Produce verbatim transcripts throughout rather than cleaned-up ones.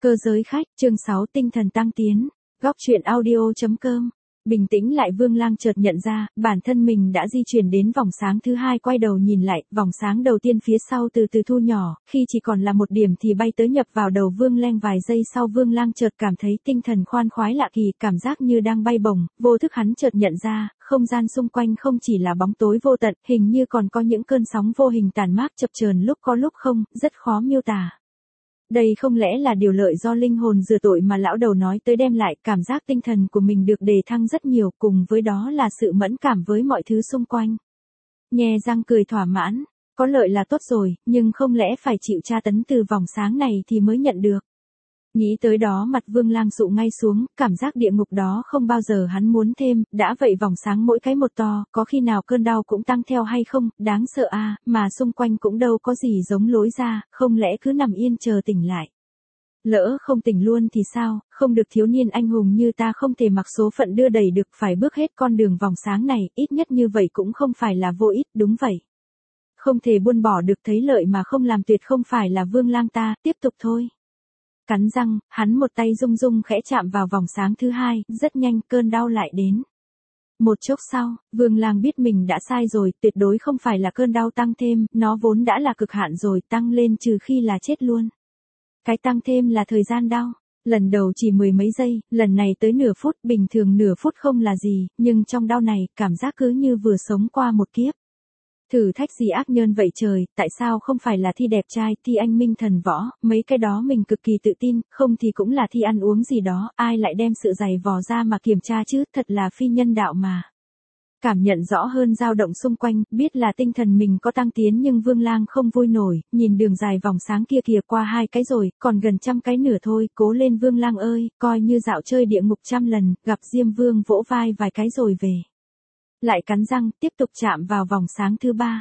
Cơ giới khách, chương sáu tinh thần tăng tiến, góc truyện audio.com. Bình tĩnh lại Vương Lang chợt nhận ra, bản thân mình đã di chuyển đến vòng sáng thứ hai, quay đầu nhìn lại, vòng sáng đầu tiên phía sau từ từ thu nhỏ, khi chỉ còn là một điểm thì bay tới nhập vào đầu Vương Lang. Vài giây sau Vương Lang chợt cảm thấy tinh thần khoan khoái lạ kỳ, cảm giác như đang bay bổng, vô thức hắn chợt nhận ra, không gian xung quanh không chỉ là bóng tối vô tận, hình như còn có những cơn sóng vô hình tản mát chập chờn, lúc có lúc không, rất khó miêu tả. Đây không lẽ là điều lợi do linh hồn rửa tội mà lão đầu nói tới đem lại, cảm giác tinh thần của mình được đề thăng rất nhiều, cùng với đó là sự mẫn cảm với mọi thứ xung quanh. Nhe răng cười thỏa mãn, có lợi là tốt rồi, nhưng không lẽ phải chịu tra tấn từ vòng sáng này thì mới nhận được. Nghĩ tới đó mặt Vương Lang sụ ngay xuống, cảm giác địa ngục đó không bao giờ hắn muốn thêm, đã vậy vòng sáng mỗi cái một to, có khi nào cơn đau cũng tăng theo hay không, đáng sợ à, mà xung quanh cũng đâu có gì giống lối ra, không lẽ cứ nằm yên chờ tỉnh lại. Lỡ không tỉnh luôn thì sao, không được, thiếu niên anh hùng như ta không thể mặc số phận đưa đẩy được, phải bước hết con đường vòng sáng này, ít nhất như vậy cũng không phải là vô ích, đúng vậy. Không thể buông bỏ được, thấy lợi mà không làm tuyệt không phải là Vương Lang ta, tiếp tục thôi. Cắn răng, hắn một tay rung rung khẽ chạm vào vòng sáng thứ hai, rất nhanh cơn đau lại đến. Một chốc sau, Vương Lang biết mình đã sai rồi, tuyệt đối không phải là cơn đau tăng thêm, nó vốn đã là cực hạn rồi, tăng lên trừ khi là chết luôn. Cái tăng thêm là thời gian đau. Lần đầu chỉ mười mấy giây, lần này tới nửa phút, bình thường nửa phút không là gì, nhưng trong đau này, cảm giác cứ như vừa sống qua một kiếp. Thử thách gì ác nhân vậy trời, tại sao không phải là thi đẹp trai, thi anh minh thần võ, mấy cái đó mình cực kỳ tự tin, không thì cũng là thi ăn uống gì đó, ai lại đem sự dày vò ra mà kiểm tra chứ, thật là phi nhân đạo mà. Cảm nhận rõ hơn dao động xung quanh, biết là tinh thần mình có tăng tiến nhưng Vương Lang không vui nổi, nhìn đường dài vòng sáng kia kìa, qua hai cái rồi, còn gần trăm cái nữa thôi, cố lên Vương Lang ơi, coi như dạo chơi địa ngục trăm lần, gặp Diêm Vương vỗ vai vài cái rồi về. Lại cắn răng, tiếp tục chạm vào vòng sáng thứ ba.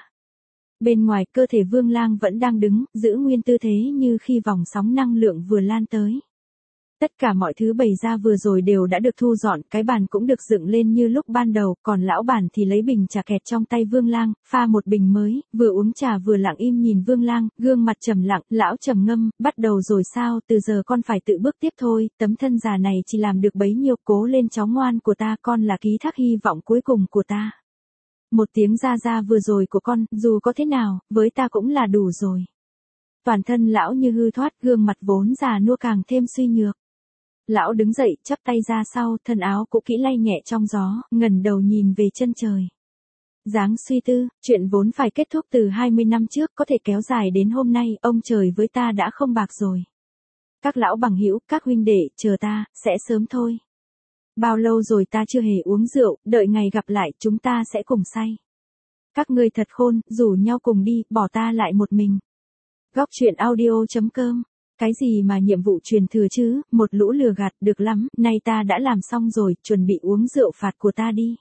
Bên ngoài cơ thể Vương Lang vẫn đang đứng, giữ nguyên tư thế như khi vòng sóng năng lượng vừa lan tới. Tất cả mọi thứ bày ra vừa rồi đều đã được thu dọn, cái bàn cũng được dựng lên như lúc ban đầu, còn lão bản thì lấy bình trà kẹt trong tay Vương Lang, pha một bình mới, vừa uống trà vừa lặng im nhìn Vương Lang, gương mặt trầm lặng, lão trầm ngâm, bắt đầu rồi sao, từ giờ con phải tự bước tiếp thôi, tấm thân già này chỉ làm được bấy nhiêu, cố lên cháu ngoan của ta, con là ký thác hy vọng cuối cùng của ta. Một tiếng ra ra vừa rồi của con, dù có thế nào, với ta cũng là đủ rồi. Toàn thân lão như hư thoát, gương mặt vốn già nua càng thêm suy nhược. Lão đứng dậy, chắp tay ra sau, thân áo cũ kỹ lay nhẹ trong gió, ngẩng đầu nhìn về chân trời. Dáng suy tư, chuyện vốn phải kết thúc từ hai mươi năm trước có thể kéo dài đến hôm nay, ông trời với ta đã không bạc rồi. Các lão bằng hữu, các huynh đệ, chờ ta, sẽ sớm thôi. Bao lâu rồi ta chưa hề uống rượu, đợi ngày gặp lại chúng ta sẽ cùng say. Các ngươi thật khôn, rủ nhau cùng đi, bỏ ta lại một mình. Góc truyện audio.com. Cái gì mà nhiệm vụ truyền thừa chứ, một lũ lừa gạt, được lắm, nay ta đã làm xong rồi, chuẩn bị uống rượu phạt của ta đi.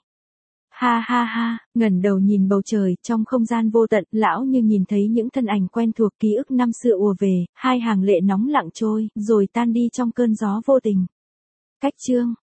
Ha ha ha, ngẩng đầu nhìn bầu trời, trong không gian vô tận, lão như nhìn thấy những thân ảnh quen thuộc, ký ức năm xưa ùa về, hai hàng lệ nóng lặng trôi, rồi tan đi trong cơn gió vô tình. Cách chương